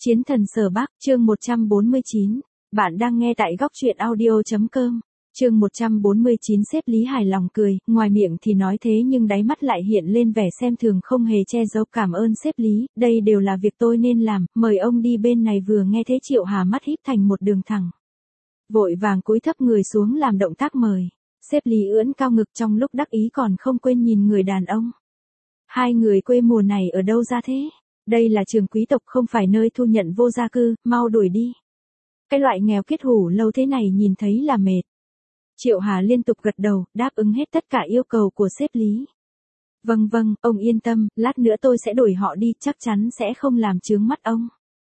Chiến thần Sở Bắc, chương 149. Bạn đang nghe tại góc truyện audio.com. Chương 149. Sếp Lý hài lòng cười, ngoài miệng thì nói thế nhưng đáy mắt lại hiện lên vẻ xem thường không hề che giấu. Cảm ơn sếp Lý, đây đều là việc tôi nên làm, mời ông đi bên này. Vừa nghe thế Triệu Hà mắt híp thành một đường thẳng. Vội vàng cúi thấp người xuống làm động tác mời. Sếp Lý ưỡn cao ngực trong lúc đắc ý còn không quên nhìn người đàn ông. Hai người quê mùa này ở đâu ra thế? Đây là trường quý tộc không phải nơi thu nhận vô gia cư, mau đuổi đi. Cái loại nghèo kiết hủ lâu thế này nhìn thấy là mệt. Triệu Hà liên tục gật đầu, đáp ứng hết tất cả yêu cầu của sếp Lý. Vâng, ông yên tâm, lát nữa tôi sẽ đuổi họ đi, chắc chắn sẽ không làm chướng mắt ông.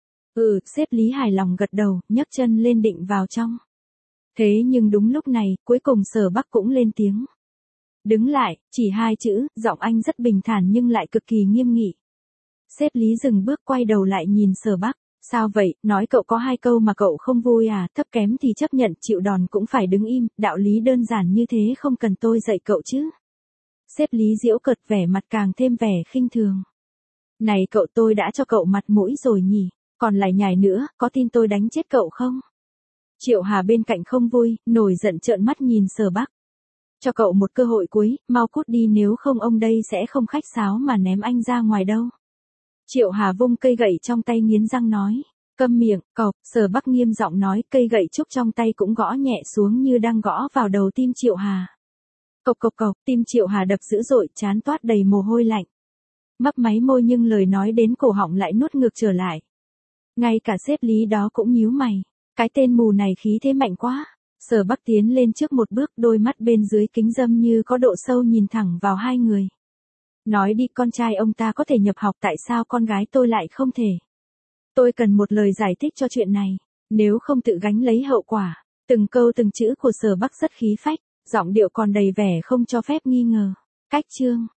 Sếp Lý hài lòng gật đầu, nhấc chân lên định vào trong. Thế nhưng đúng lúc này, cuối cùng Sở Bắc cũng lên tiếng. Đứng lại, chỉ hai chữ, giọng anh rất bình thản nhưng lại cực kỳ nghiêm nghị. Sếp Lý dừng bước quay đầu lại nhìn Sở Bắc. Sao vậy, nói cậu có hai câu mà cậu không vui à, thấp kém thì chấp nhận, chịu đòn cũng phải đứng im, đạo lý đơn giản như thế không cần tôi dạy cậu chứ. Sếp Lý giễu cợt, vẻ mặt càng thêm vẻ khinh thường. Này cậu, tôi đã cho cậu mặt mũi rồi nhỉ, còn lại nhải nữa, có tin tôi đánh chết cậu không? Triệu Hà bên cạnh không vui, nổi giận trợn mắt nhìn Sở Bắc. Cho cậu một cơ hội cuối, mau cút đi nếu không ông đây sẽ không khách sáo mà ném anh ra ngoài đâu. Triệu Hà vung cây gậy trong tay nghiến răng nói. Câm miệng, cậu. Sở Bắc nghiêm giọng nói, cây gậy trúc trong tay cũng gõ nhẹ xuống như đang gõ vào đầu tim Triệu Hà. Cộc, tim Triệu Hà đập dữ dội, trán toát đầy mồ hôi lạnh. Mấp máy môi nhưng lời nói đến cổ họng lại nuốt ngược trở lại. Ngay cả sếp Lý đó cũng nhíu mày. Cái tên mù này khí thế mạnh quá. Sở Bắc tiến lên trước một bước, đôi mắt bên dưới kính râm như có độ sâu nhìn thẳng vào hai người. Nói đi, con trai ông ta có thể nhập học, tại sao con gái tôi lại không thể? Tôi cần một lời giải thích cho chuyện này, nếu không tự gánh lấy hậu quả. Từng câu từng chữ của Sở Bắc rất khí phách, giọng điệu còn đầy vẻ không cho phép nghi ngờ. Cách chương